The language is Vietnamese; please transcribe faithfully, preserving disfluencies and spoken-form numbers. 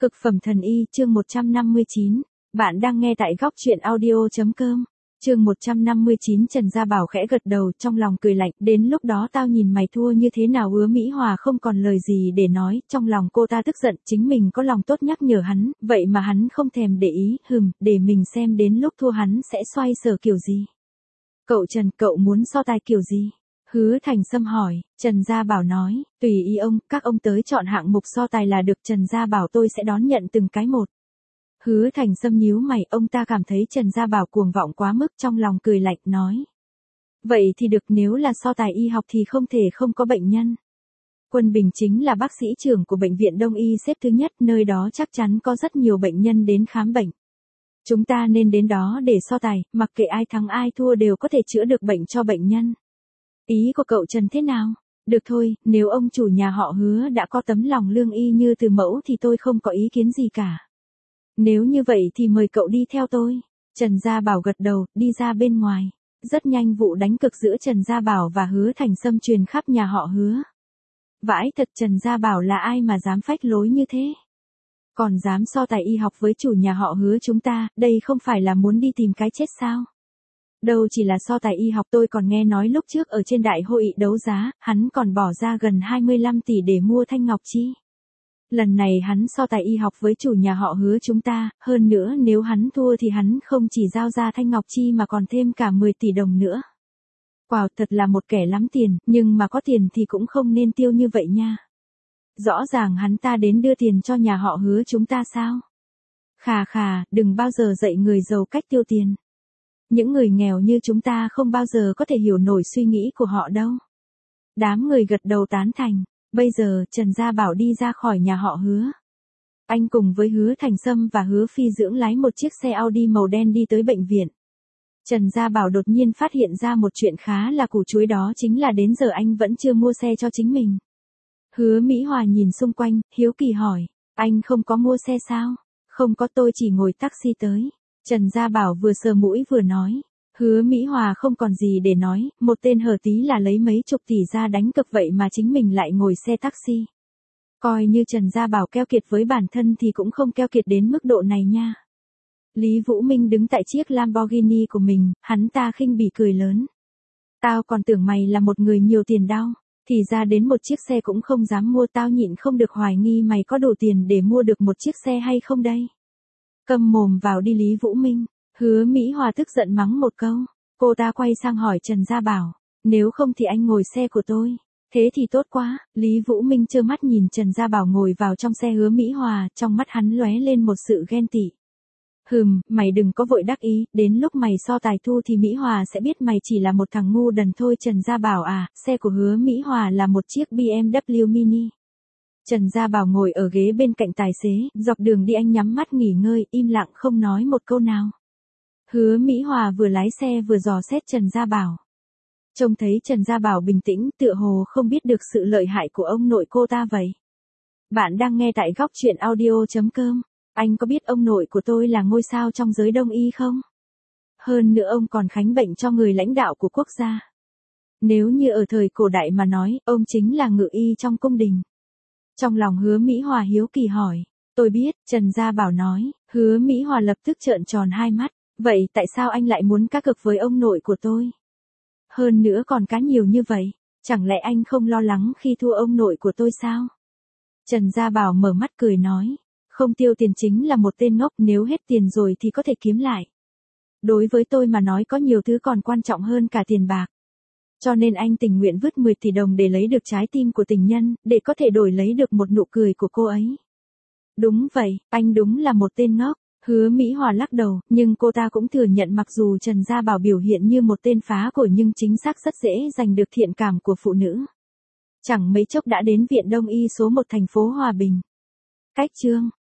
Cực phẩm thần y, chương một trăm năm mươi chín. Bạn đang nghe tại góc truyện audio.com. Chương một trăm năm mươi chín. Trần Gia Bảo khẽ gật đầu, trong lòng cười lạnh, đến lúc đó tao nhìn mày thua như thế nào. Hứa Mỹ Hòa không còn lời gì để nói, trong lòng cô ta tức giận, chính mình có lòng tốt nhắc nhở hắn, vậy mà hắn không thèm để ý, hừm, để mình xem đến lúc thua hắn sẽ xoay sở kiểu gì. Cậu Trần, cậu muốn so tài kiểu gì? Hứa Thành Sâm hỏi. Trần Gia Bảo nói, tùy ý ông, các ông tới chọn hạng mục so tài là được. Trần Gia Bảo tôi sẽ đón nhận từng cái một. Hứa Thành Sâm nhíu mày, ông ta cảm thấy Trần Gia Bảo cuồng vọng quá mức, trong lòng cười lạnh nói. Vậy thì được, nếu là so tài y học thì không thể không có bệnh nhân. Quân Bình chính là bác sĩ trưởng của bệnh viện Đông Y xếp thứ nhất, nơi đó chắc chắn có rất nhiều bệnh nhân đến khám bệnh. Chúng ta nên đến đó để so tài, mặc kệ ai thắng ai thua đều có thể chữa được bệnh cho bệnh nhân. Ý của cậu Trần thế nào? Được thôi, nếu ông chủ nhà họ Hứa đã có tấm lòng lương y như từ mẫu thì tôi không có ý kiến gì cả. Nếu như vậy thì mời cậu đi theo tôi. Trần Gia Bảo gật đầu, đi ra bên ngoài. Rất nhanh vụ đánh cực giữa Trần Gia Bảo và Hứa Thành Sâm truyền khắp nhà họ Hứa. Vãi thật, Trần Gia Bảo là ai mà dám phách lối như thế? Còn dám so tài y học với chủ nhà họ Hứa chúng ta, đây không phải là muốn đi tìm cái chết sao? Đâu chỉ là so tài y học, tôi còn nghe nói lúc trước ở trên đại hội đấu giá, hắn còn bỏ ra gần hai mươi lăm tỷ để mua thanh ngọc chi. Lần này hắn so tài y học với chủ nhà họ Hứa chúng ta, hơn nữa nếu hắn thua thì hắn không chỉ giao ra thanh ngọc chi mà còn thêm cả mười tỷ đồng nữa. Wow, thật là một kẻ lắm tiền, nhưng mà có tiền thì cũng không nên tiêu như vậy nha. Rõ ràng hắn ta đến đưa tiền cho nhà họ Hứa chúng ta sao? Khà khà, đừng bao giờ dạy người giàu cách tiêu tiền. Những người nghèo như chúng ta không bao giờ có thể hiểu nổi suy nghĩ của họ đâu. Đám người gật đầu tán thành. Bây giờ, Trần Gia Bảo đi ra khỏi nhà họ Hứa. Anh cùng với Hứa Thành Sâm và Hứa Phi Dưỡng lái một chiếc xe Audi màu đen đi tới bệnh viện. Trần Gia Bảo đột nhiên phát hiện ra một chuyện khá là củ chuối, đó chính là đến giờ anh vẫn chưa mua xe cho chính mình. Hứa Mỹ Hòa nhìn xung quanh, hiếu kỳ hỏi, anh không có mua xe sao? Không có, tôi chỉ ngồi taxi tới. Trần Gia Bảo vừa sờ mũi vừa nói. Hứa Mỹ Hòa không còn gì để nói, một tên hở tí là lấy mấy chục tỷ ra đánh cực vậy mà chính mình lại ngồi xe taxi. Coi như Trần Gia Bảo keo kiệt với bản thân thì cũng không keo kiệt đến mức độ này nha. Lý Vũ Minh đứng tại chiếc Lamborghini của mình, hắn ta khinh bỉ cười lớn. Tao còn tưởng mày là một người nhiều tiền đau, thì ra đến một chiếc xe cũng không dám mua. Tao nhịn không được hoài nghi mày có đủ tiền để mua được một chiếc xe hay không đây. Câm mồm vào đi Lý Vũ Minh. Hứa Mỹ Hòa tức giận mắng một câu. Cô ta quay sang hỏi Trần Gia Bảo, nếu không thì anh ngồi xe của tôi. Thế thì tốt quá. Lý Vũ Minh trơ mắt nhìn Trần Gia Bảo ngồi vào trong xe Hứa Mỹ Hòa, trong mắt hắn lóe lên một sự ghen tị. Hừm, mày đừng có vội đắc ý, đến lúc mày so tài thu thì Mỹ Hòa sẽ biết mày chỉ là một thằng ngu đần thôi. Trần Gia Bảo à, xe của Hứa Mỹ Hòa là một chiếc bê em vê Mini. Trần Gia Bảo ngồi ở ghế bên cạnh tài xế, dọc đường đi anh nhắm mắt nghỉ ngơi, im lặng không nói một câu nào. Hứa Mỹ Hòa vừa lái xe vừa dò xét Trần Gia Bảo. Trông thấy Trần Gia Bảo bình tĩnh, tựa hồ không biết được sự lợi hại của ông nội cô ta vậy. Bạn đang nghe tại góc truyện audio.com. Anh có biết ông nội của tôi là ngôi sao trong giới đông y không? Hơn nữa ông còn khánh bệnh cho người lãnh đạo của quốc gia. Nếu như ở thời cổ đại mà nói, ông chính là ngự y trong cung đình. Trong lòng Hứa Mỹ Hòa hiếu kỳ hỏi. Tôi biết, Trần Gia Bảo nói. Hứa Mỹ Hòa lập tức trợn tròn hai mắt. Vậy tại sao anh lại muốn cá cược với ông nội của tôi? Hơn nữa còn cá nhiều như vậy, chẳng lẽ anh không lo lắng khi thua ông nội của tôi sao? Trần Gia Bảo mở mắt cười nói, không tiêu tiền chính là một tên ngốc, nếu hết tiền rồi thì có thể kiếm lại. Đối với tôi mà nói có nhiều thứ còn quan trọng hơn cả tiền bạc. Cho nên anh tình nguyện vứt mười tỷ đồng để lấy được trái tim của tình nhân, để có thể đổi lấy được một nụ cười của cô ấy. Đúng vậy, anh đúng là một tên ngốc. Hứa Mỹ Hòa lắc đầu, nhưng cô ta cũng thừa nhận mặc dù Trần Gia Bảo biểu hiện như một tên phá của nhưng chính xác rất dễ giành được thiện cảm của phụ nữ. Chẳng mấy chốc đã đến viện Đông Y số một thành phố Hòa Bình. Cách chương